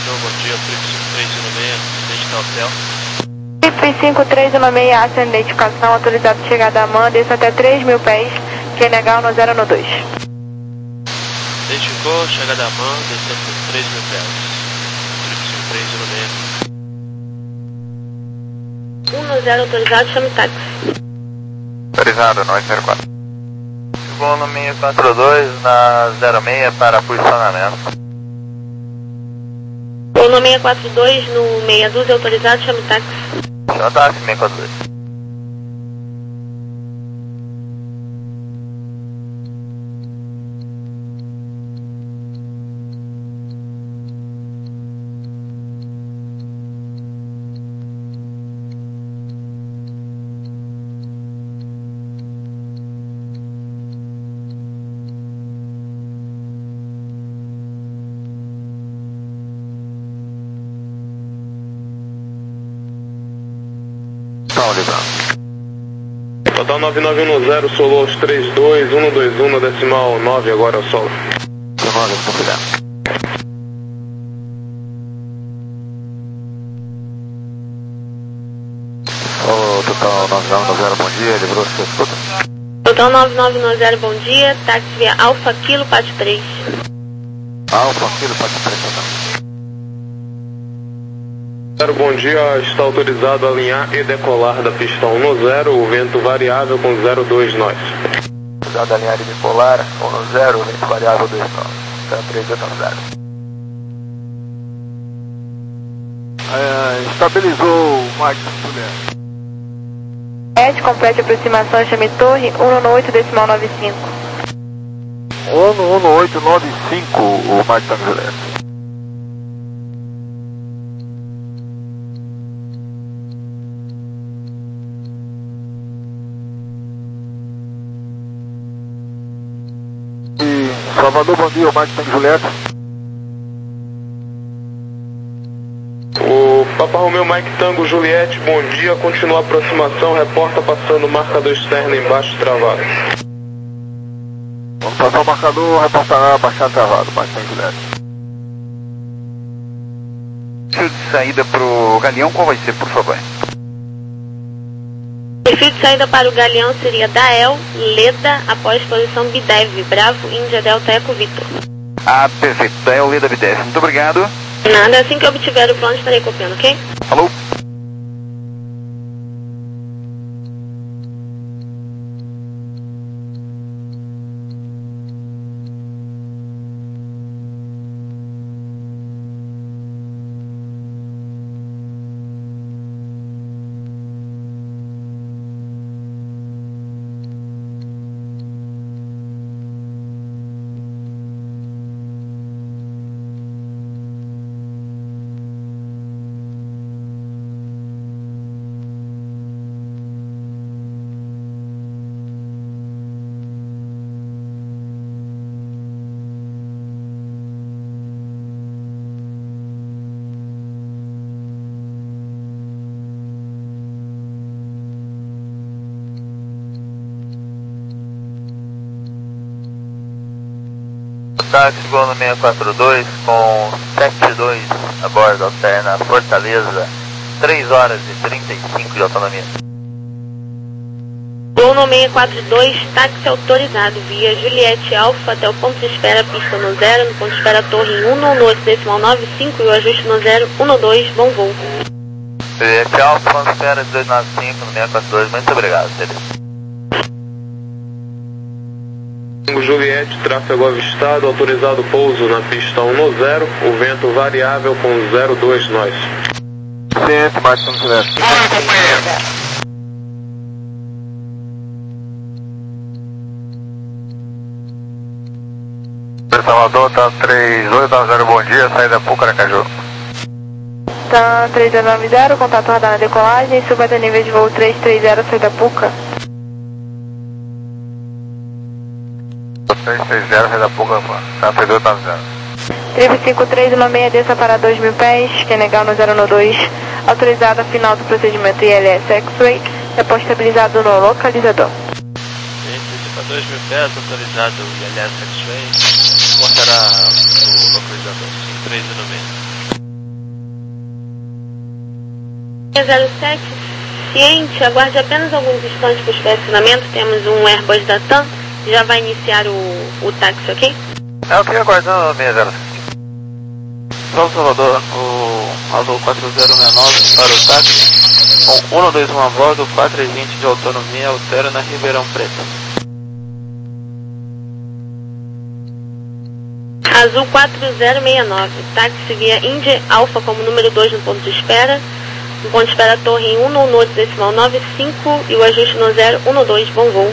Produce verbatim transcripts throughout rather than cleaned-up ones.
Salvador, bom dia, Trip cinco três um seis, desde que hotel. Trip cinco três um seis, ação de identificação, autorizado de chegada a mão, desça até três mil pés, Q N H um zero um dois. Identificou, chegada a mão, desça até três mil pés. Trip cinco três um seis. um zero autorizado, chame táxi. Autorizado, nove zero quatro. Chegou no seis quatro dois na zero seis para posicionamento. Ou no seis quatro dois no seis doze autorizado, chame táxi. Chama táxi seis quatro dois. Total nove nove um zero, solo aos três dois, um dois um, na decimal nove, agora é o solo. nove, confirmado. Ô, total nove nove um zero, bom dia, livrou você escuta? Total nove nove um zero, bom dia, táxi via Alfa Kilo Pátio três. Alfa Kilo Pátio três, total. Bom dia, está autorizado a alinhar e decolar da pista um no zero, o vento variável com zero dois nós. Autorizado a alinhar e decolar, um no zero, o vento variável dois nós. Então, três dois zero. É, estabilizou o Magno Juliette. S, complete aproximação, chame torre, um no oito, decimal nove cinco. um no oito nove cinco, o Magno Juliette. Salvador, bom dia, o Mike Tango Juliette. O Papa Romeu Mike Tango Juliette, bom dia, continua a aproximação, reporta passando o marcador externo embaixo travado. Vamos passar o marcador, reportar baixar travado, Mike Tango Juliette. Perfil de saída para o Galeão, qual vai ser, por favor? Perfil de saída para o Galeão seria Dael, Leda, após posição Bidev, Bravo, Índia, Delta, Eco, Vitor. Ah, perfeito. Dael, Leda, Bidev. Muito obrigado. Nada, assim que eu obtiver o plano estarei copiando, ok? Alô? Táxi chegou no seis quatro dois com sete dois a bordo, alterna Fortaleza, três horas e trinta e cinco de autonomia. Gol no seis quatro dois, táxi autorizado via Juliette Alfa até o ponto de espera, pista no zero, no ponto de espera torre um no oito, decimal nove cinco e o ajuste no zero, um no dois, bom voo. Juliette Alfa, ponto de espera dois nove cinco no seis quatro dois, muito obrigado, Felipe. Juliette, tráfego avistado, autorizado pouso na pista um no zero, o vento variável com zero dois nós. Ciente, Marcos Juliette. Olá, companheiro. Salvador, tá três oito nove zero, bom dia, saída Pucaracaju. Tá três zero nove zero, contato radar na decolagem, suba até nível de voo três três zero, saída Puca. três três zero, saída Puca, tá três oito nove zero. Trip cinco três um seis, desça para dois mil pés, Q N H no zero no dois, autorizado a final do procedimento I L S X-Ray, depois estabilizado no localizador. Desça para dois mil pés, autorizado o I L S X-Ray, portará o localizador cinco três um seis. zero sete, ciente, aguarde apenas alguns instantes para o estacionamento. Temos um Airbus da TAM, já vai iniciar o, o táxi, ok? É o que aguardando seis zero sete. Salve Salvador, o Azul quatro zero seis nove para o táxi, com um dois um a bordo, quatro e vinte de autonomia, altera na Ribeirão Preto. Azul quatro zero seis nove, táxi via Indy Alfa como número dois no ponto de espera. No ponto de espera torre em um um oito decimal nove cinco e o ajuste no zero um dois, bom voo.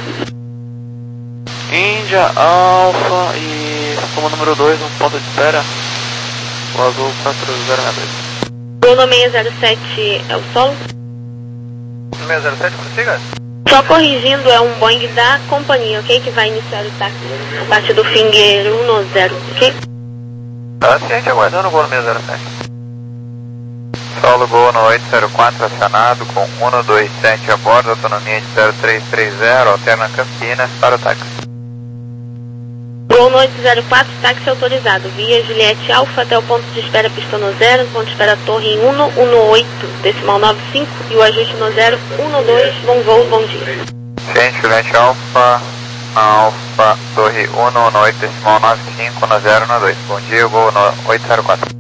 Índia Alfa e como número dois no ponto de espera, o Azul quatro zero seis dois. Bruno seis zero sete é o solo? seis zero sete, prossiga? Só corrigindo, é um Boeing da companhia, ok? Que vai iniciar o táxi a partir do Finger um zero, ok? Tá ciente, aguardando o voo no seis zero sete. Solo Gol no oito zero quatro acionado com um dois sete a bordo, autonomia de zero três três zero, alterna Campinas para o táxi. Gol no oito zero quatro, táxi autorizado, via Juliette Alfa até o ponto de espera pista no zero, ponto de espera torre em um um oito decimal nove cinco e o ajuste no zero um dois, bom voo, bom dia. Ciente, Juliette Alfa, Alfa, torre um um oito decimal nove cinco no zero um dois. Bom dia, Gol no oito zero quatro.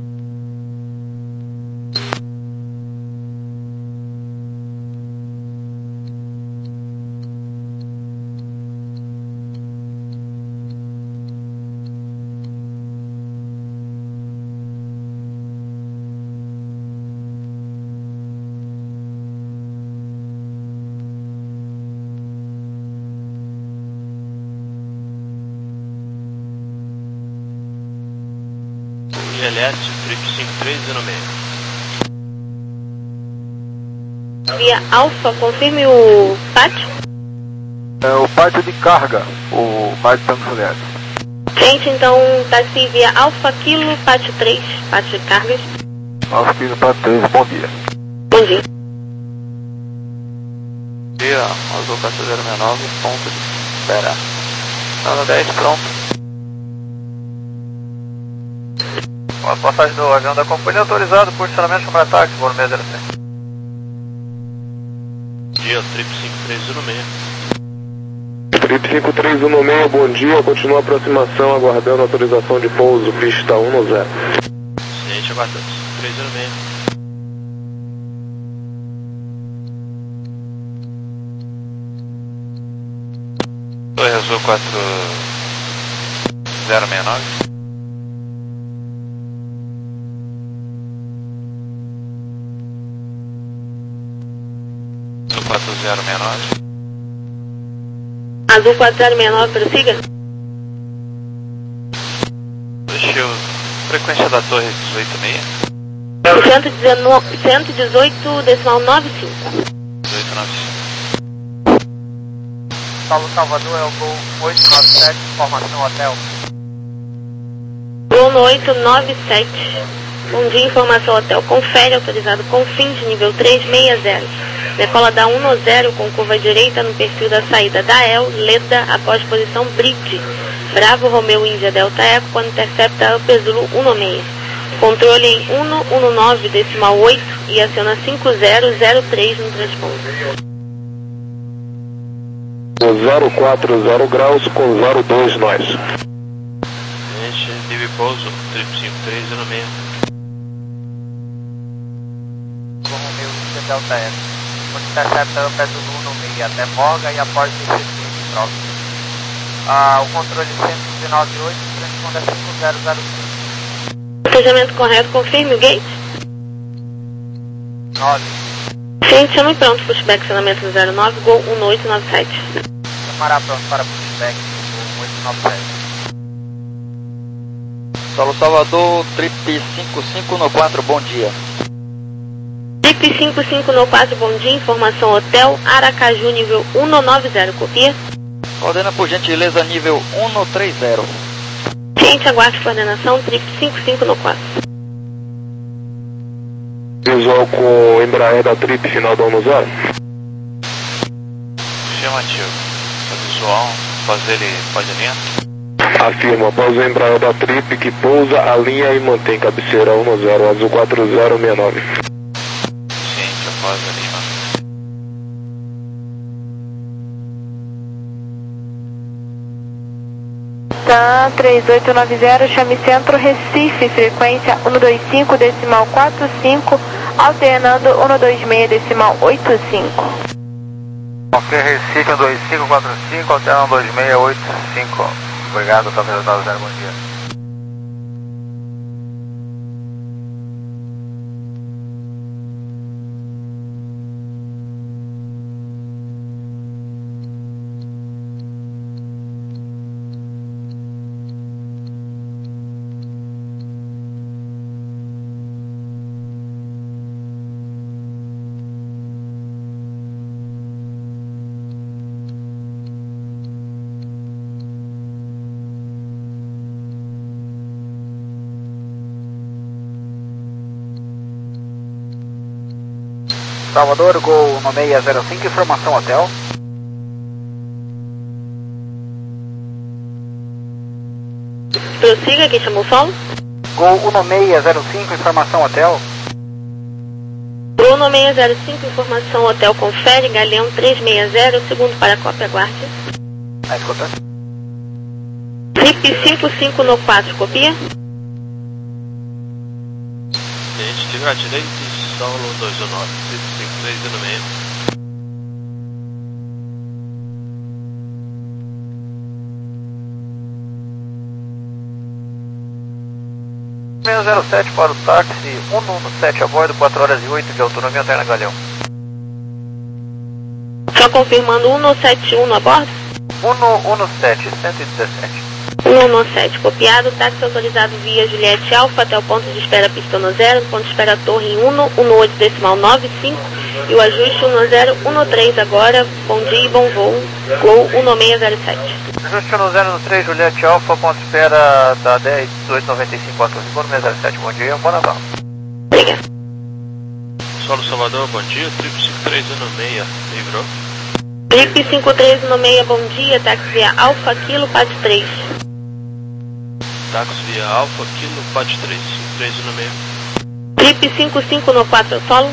Juliette, trip cinco três zero seis. Via Alfa, confirme o pátio. É o pátio de carga, o pátio de Tango Juliette. Gente, então, táxi via Alfa Kilo, pátio três, pátio de cargas. Alfa Kilo, pátio três, bom dia. Bom dia. Dia, Azul quatro zero seis nove, ponto de espera. Nada dez, pronto. A passagem do avião da companhia autorizado por estacionamento chamar táxi, voo no seis zero sete. Dia, trip cinco três zero seis. Trip cinco três um seis, bom dia, continua a aproximação, aguardando autorização de pouso, pista um zero. Ciente, aguardando, cinco três zero seis. Oi, Azul quatro zero seis nove. quatro zero seis nove. Azul quatro zero seis nove, prossiga. Deixa eu... Frequência da torre dezoito seis. cento e dezoito decimal nove cinco. dezoito nove cinco. Salvo Salvador, é o Gol oito nove sete, informação hotel. Gol no oito nove sete. Bom dia, informação hotel. Confere, autorizado com fim de nível três seis zero. Decola da um zero com curva direita no perfil da saída da E L, Leda, após posição Bridge. Bravo Romeo Índia Delta Eco, quando intercepta Upper Zulu um seis. Controle em um um nove decimal oito e aciona cinco zero zero três no transponder. zero quatro zero graus com zero dois nós. Gente, livre pouso, trip cinco três zero seis. Romeo Índia Delta Eco. Quando intercepta Upper Zulu um seis até Morga e após o de próximo. Ah, o controle cento e dezenove ponto oito, transponder cinco zero zero cinco. Planejamento correto, confirme o gate. nove. Gente, chame pronto, pushback, acionamento no zero nove, Gol um oito nove sete. Chamará pronto para pushback, Gol oito nove sete. Solo Salvador, trip cinco cinco no quatro, bom dia. Trip cinco cinco no quatro, bom dia, informação hotel, Aracaju, nível um nove zero, copia. Coordena por gentileza nível um três zero. Gente, aguarde coordenação, trip cinco cinco no quatro. Visual com Embraer da Trip, final da um zero. Chamativo. O visual, fazer ele pode linha? Afirma, após o Embraer da Trip que pousa, alinha e mantém cabeceira um zero, Azul quatro zero seis nove. Ciente. Rosa Lima. Tá, três oito nove zero, chame Centro Recife, frequência um dois cinco, decimal quatro cinco, alternando um dois seis, decimal oito cinco. Ok, Recife um dois cinco quatro cinco, alternando um dois seis oito cinco. Obrigado, Caveira nove zero, bom dia. Salvador, Gol um seis zero cinco, informação hotel. Prossiga, quem chamou o solo? Gol um seis zero cinco, informação hotel. Bruno seis zero cinco, informação hotel, confere, Galeão três seis zero, segundo para a cópia, aguarde. Ah, escuta. Trip cinco cinco no quatro, copia. Gente, tiver direito, solo dois nove, trip cinco três no meio. seis zero sete para o táxi, um um sete a bordo, quatro horas e oito de autonomia, alterna Galeão. Só confirmando um sete um a bordo? um um sete, cento e dezessete. um um sete, copiado, táxi autorizado via Juliette Alfa até o ponto de espera pista um zero, ponto de espera torre em um um oito decimal nove cinco e o ajuste um zero um três agora, bom dia e bom voo, Gol um seis zero sete. Ajuste um zero um três, Juliette Alfa, ponto de espera da dez dezoito noventa e cinco, quatro segundos, seis zero sete, bom dia, bom Natal. Obrigado. Solo Salvador, bom dia, trip cinco três no meio, livrou. Trip cinco três no seis, bom dia, táxi via Alfa Kilo Pat três. Táxi via Alfa Kilo Pat três, cinco três no meio. Trip cinco cinco no quatro, solo.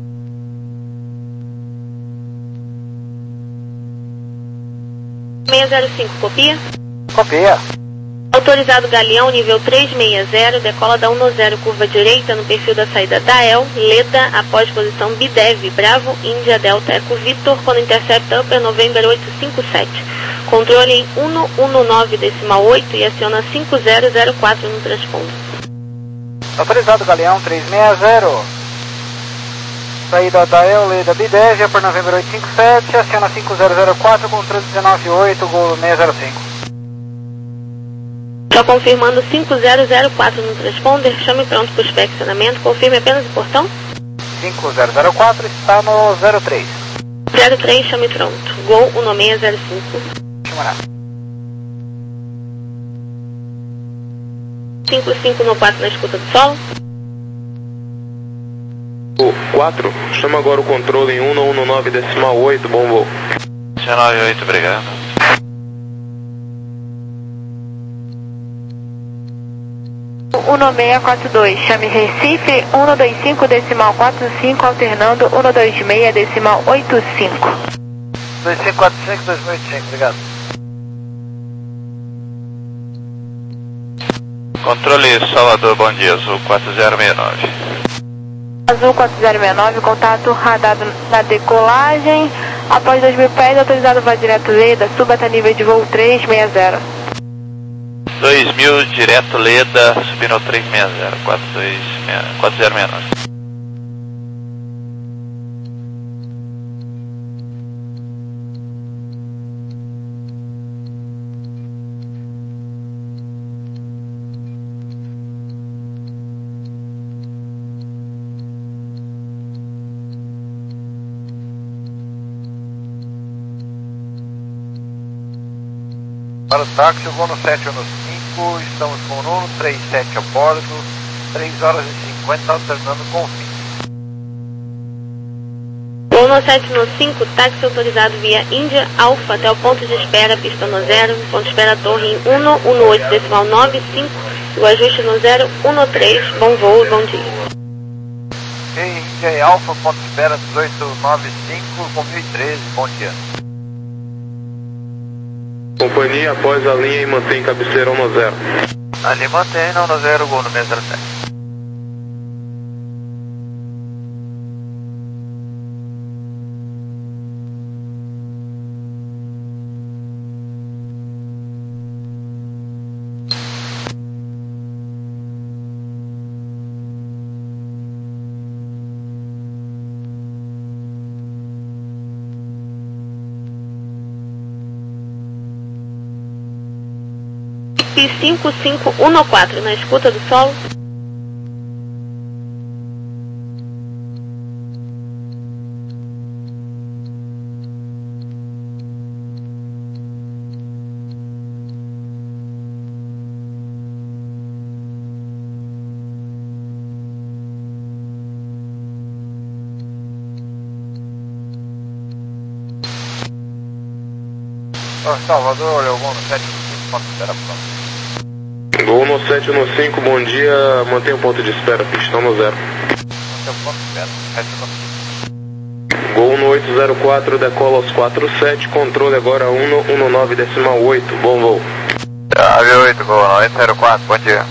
seis zero cinco, copia. Copia. Autorizado Galeão, nível três seis zero, decola da um zero, curva direita, no perfil da saída da E L, Leda, após posição Bidev, Bravo, Índia, Delta, Eco, Vitor, quando intercepta Upper November oito cinco sete. Controle em um um nove decimal oito e aciona cinco zero zero quatro no transponder. Autorizado Galeão três seis zero. Saída da E L, Leda, Bidev, Upper November oito cinco sete, aciona cinco zero zero quatro, controle dezenove oito, Gol seis zero cinco. Só confirmando cinco zero zero quatro no transponder, chame pronto para o inspecionamento, confirme apenas o portão. cinco zero zero quatro está no zero três. zero três, chame pronto. Gol um seis zero cinco. Chamará. cinco cinco no quatro na escuta do solo. O quatro, chama agora o controle em um um nove decimal oito, bom voo. dezenove oito, obrigado. um seis quatro dois, chame Recife um dois cinco decimal quatro cinco, alternando um dois seis decimal oito cinco. dois cinco quatro cinco, dois mil e cinco, obrigado. Controle Salvador, bom dia, Azul quatro zero seis nove. Azul quatro zero seis nove, contato radar na decolagem, após dois mil pés, autorizado voo direto Leda, suba até nível de voo três seis zero. dois mil, direto Leda, subindo três seis zero, quatro zero seis nove. Para o táxi, o voo no sete um cinco, estamos com o um três sete a bordo, três horas e cinquenta, alternando com o fim. Voo no sete no cinco, táxi autorizado via Índia Alfa até o ponto de espera, pista no zero, ponto de espera torre em um um oito decimal nove cinco, e o ajuste no zero um três, bom voo e bom dia. Ok. J Alpha, ponto de espera dezoito noventa e cinco com mil e treze, bom dia. Companhia, após a linha e mantém cabeceira um no zero. Ali mantém, não no zero, gol no seis zero sete. cinco cinco um quatro, na escuta do solo. Oh, Salvador, Leogão no sete cinco, ponto de espera, pronto. Gol no sete no cinco, bom dia, mantém o ponto de espera, pistão no zero. Mantém o ponto de espera, sete no cinco. Gol no oito zero quatro, decola aos quatro sete, controle agora um no um no nove decimal oito, bom voo. Ave oito, gol no oito zero quatro, bom dia.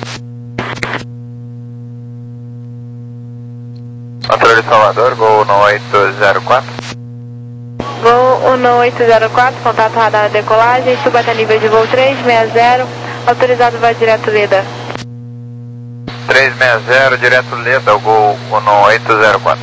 Controle Salvador, gol no oito zero quatro. Gol no oito zero quatro, contato radar na decolagem, suba até nível de voo três seis zero, autorizado vai direto Leda. três seis zero, direto Leda, o gol no oito zero quatro.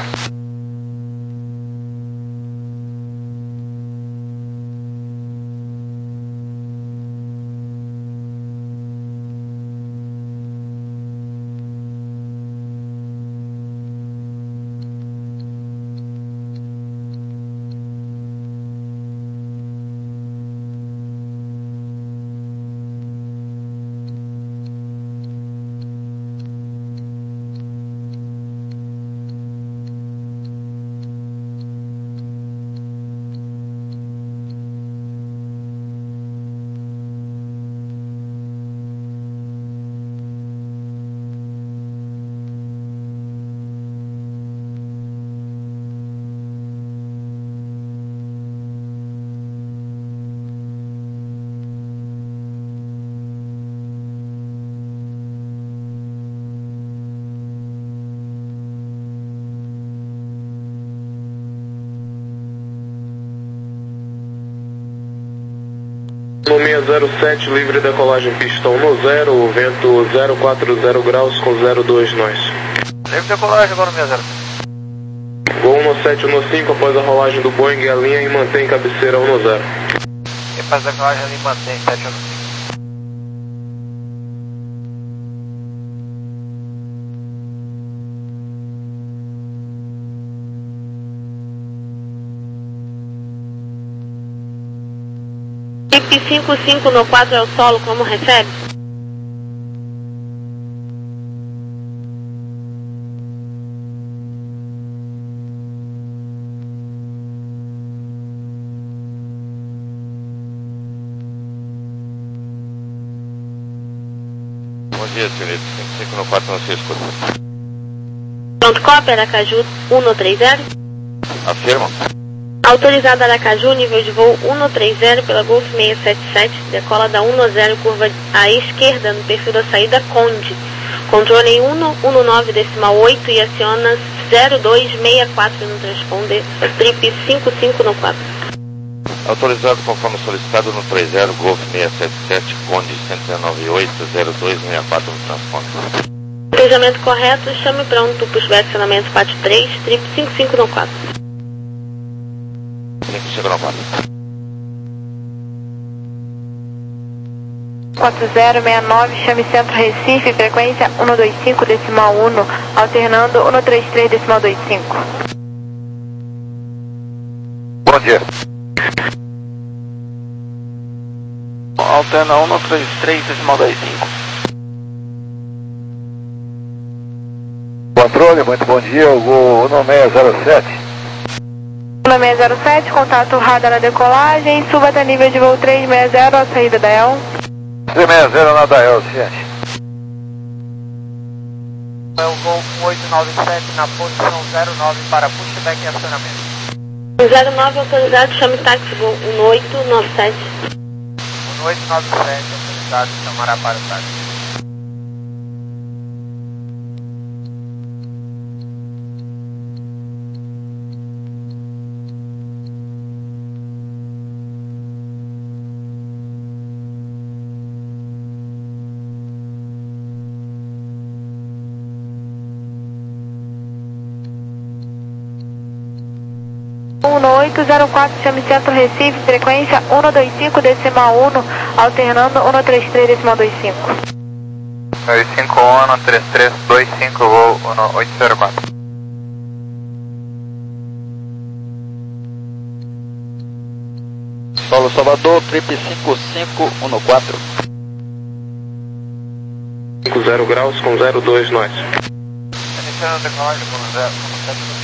No seis zero sete, livre decolagem pistão no zero, o vento zero quatro zero graus com zero dois nós. Livre decolagem agora no seis zero sete. Gol no sete no cinco, após a rolagem do Boeing, a linha e mantém cabeceira um no zero. E faz decolagem ali mantém sete no cinco. cinco cinco no quatro é o solo, como recebe? Bom dia, senhorita. cinco cinco no quatro, não se escuta. Pronto, cópia, Aracaju um no três zero. Afirma. Autorizado Aracaju, nível de voo um no três zero pela Golf seis sete sete, decola da um no zero, curva à esquerda no perfil da saída Conde. Controle um no um no nove decimal oito e aciona zero dois seis quatro no transponder, trip cinco cinco no quatro. Autorizado conforme solicitado no três zero, Golf seis sete sete, Conde cento e dezenove ponto oito, zero dois seis quatro no transponder. Planejamento correto, chame pronto, pushback acionamento Pátio três, trip cinco cinco no quatro. cinco cinco no quatro. quatro zero seis nove, chame Centro Recife, frequência um no dois cinco decimal um, alternando um no trinta e três decimal vinte e cinco. Bom dia. Alterna um no trinta e três decimal vinte e cinco. Controle, muito bom dia, o gol no seis zero sete. No seis zero sete, contato radar na decolagem, suba até nível de voo três seis zero, a saída da E L. três seis zero na Dael, ciente. É o Gol um oito nove sete na posição zero nove para pushback e acionamento. zero nove autorizado, chame táxi Gol um oito nove sete. um oito nove sete autorizado, chamará para o táxi. um oito zero quatro, chame Centro Recife, frequência um dois cinco decimal um, alternando um três três decimal vinte e cinco. dois cinco um, três três dois cinco, voo um oito zero quatro. Solo Salvador, trip cinco cinco um quatro. cinco zero graus com zero dois nós. Iniciando decolagem com zero sete.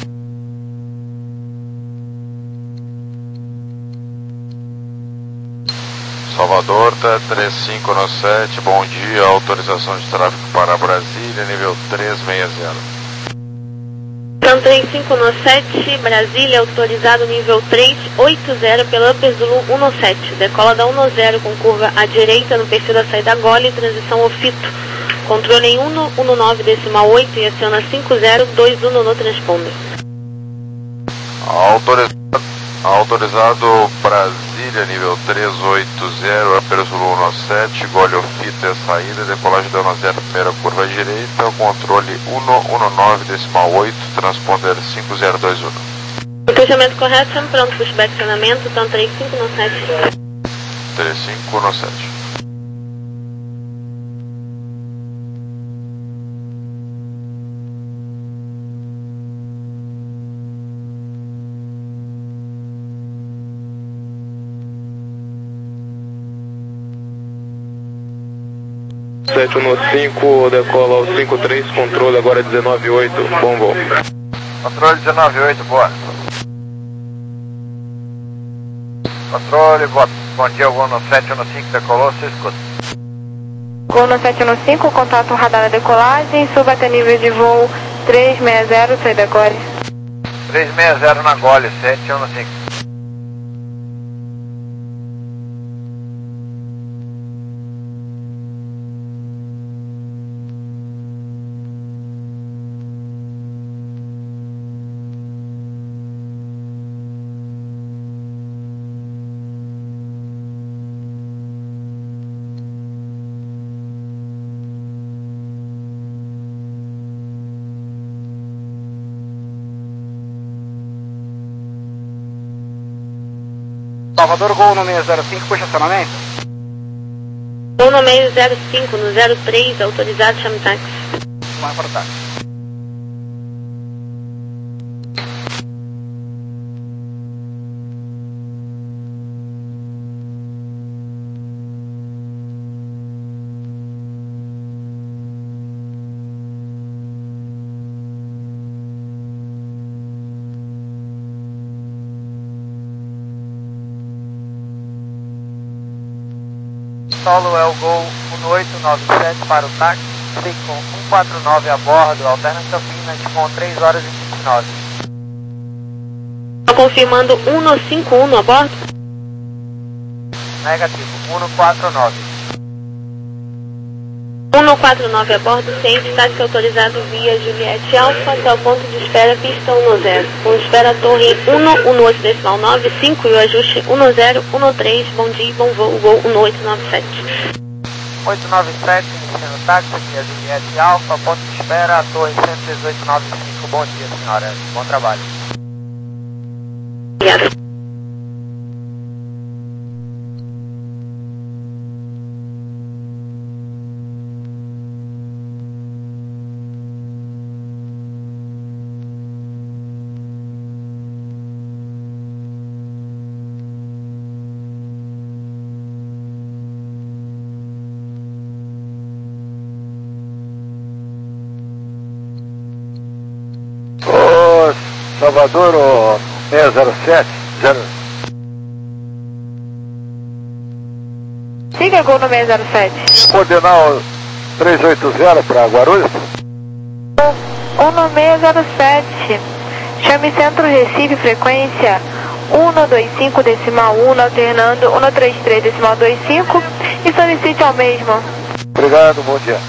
Salvador, T três cinco nove sete, bom dia, autorização de tráfego para Brasília, nível três seis zero. Então três cinco nove sete, Brasília, autorizado nível três oito zero pela Upper Zulu um sete. Decola da um zero com curva à direita no perfil da saída Gole, transição Ofito. Controle em um um nove decimal oito e aciona cinco zero dois um no transponder. Autorizado, autorizado Brasília, nível três oito zero, Upper Zulu um sete, Gole Ofito é saída, decolagem da um zero, primeira curva à direita, controle um um nove decimal oito, transponder cinco zero dois um. Puxamento correto, chame pronto, pushback acionamento, então três cinco nove sete. três cinco nove sete. sete um cinco, decola ao cinco três, controle agora dezenove oito, bom voo. Controle dezenove oito, boa. Controle, boa. Bom dia, Gol no sete um cinco, decolou, você escuta. Gol no sete um cinco, contato radar na decolagem, suba até nível de voo três seis zero, saída Gole. três seis zero na Gole, sete um cinco. Salvador, Gol no seis zero cinco, puxa acionamento. Gol no meio zero cinco, no zero três, autorizado, chame táxi. Vai para o táxi. Solo é o Gol um oito nove sete para o táxi, com um quatro nove a bordo, alterna Campinas com três horas e vinte e nove. Confirmando um cinco um a bordo? Negativo, um quatro nove. um quatro nove a bordo, ciente, táxi autorizado via Juliette Alfa até o ponto de espera, pista um zero. Com espera torre um um oito decimal nove cinco e o ajuste um zero um três, bom dia, bom voo, Gol um oito nove sete. oito nove sete, iniciando o táxi via Juliette Alfa, ponto de espera, torre cento e dezoito nove cinco, bom dia senhora, bom trabalho. Obrigada. Salvador, o seis zero sete, zero... Siga Gol no seis zero sete. Coordenal três oito zero para Guarulhos. um seis zero sete, chame Centro Recife, frequência um dois cinco decimal um, alternando um três três decimal dois cinco e solicite ao mesmo. Obrigado, bom dia.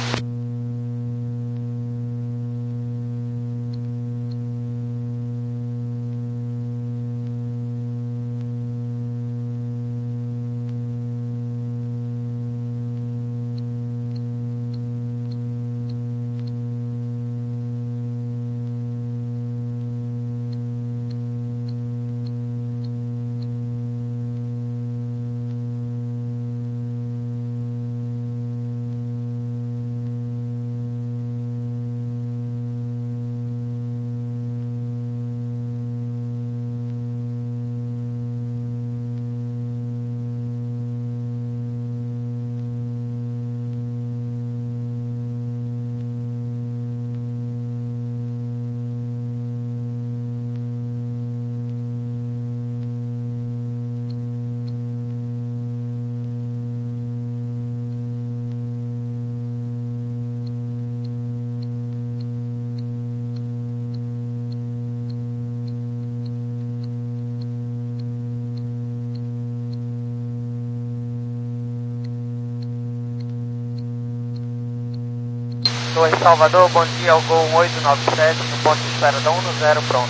Estou em Salvador, bom dia, ao Gol um oito nove sete, no ponto de espera da um zero, pronto.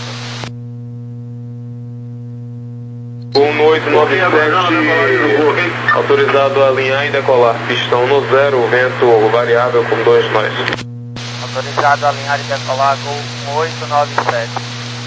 um oito nove sete, autorizado a alinhar e decolar, pistão no zero, vento variável com dois nós. Autorizado a alinhar e decolar, Gol um oito nove sete.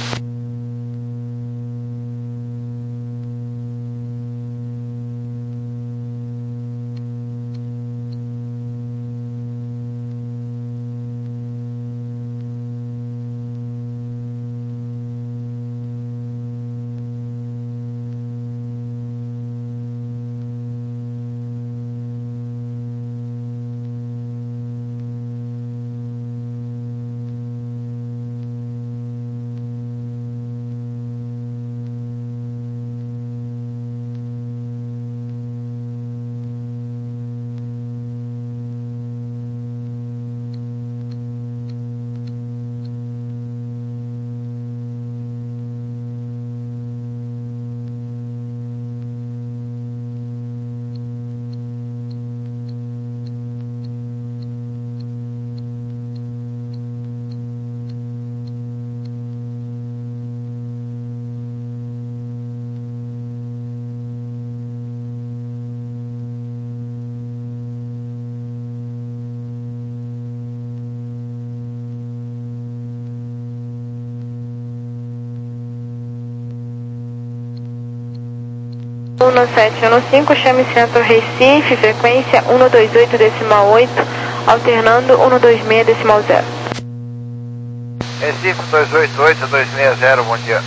um sete um cinco, chame Centro Recife, frequência um dois oito decimal oito, alternando um dois seis decimal zero. Recife dois oito oito dois seis zero, bom dia.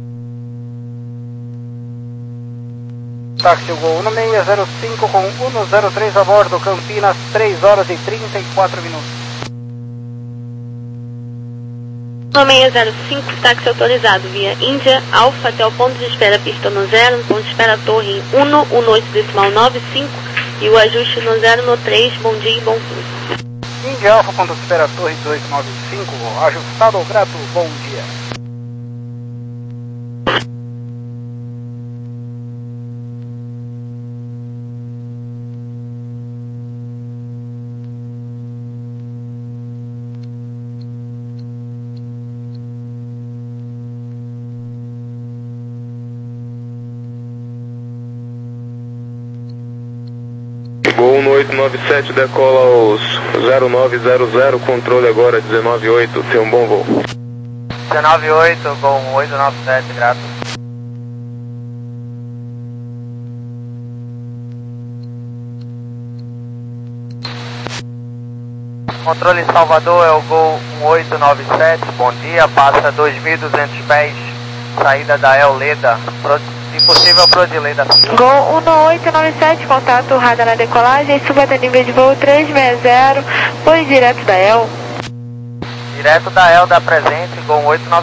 Táxi Gol um seis zero cinco com um zero três a bordo, Campinas, três horas e trinta e quatro minutos. um seis zero cinco, táxi autorizado via Índia, Alfa até o ponto de espera pista no zero, no ponto de espera torre um um oito decimal nove cinco e o ajuste no zero no três, bom dia e bom fluxo. Índia Alfa, ponto de espera torre dois nove cinco, ajustado ao grato, bom dia. Gol um oito nove sete, decola aos zero nove zero zero, controle agora dezenove oito, tem um bom voo. dezenove oito, Gol um oito nove sete, grato. Controle Salvador é o Gol um oito nove sete, bom dia, passa dois mil e duzentos pés, saída da El Leda, se possível Prodileda. Gol um oito nove sete, contato radar na decolagem, suba até nível de voo três seis zero, pois direto da El. Direto da El da presente, Gol um oito nove sete.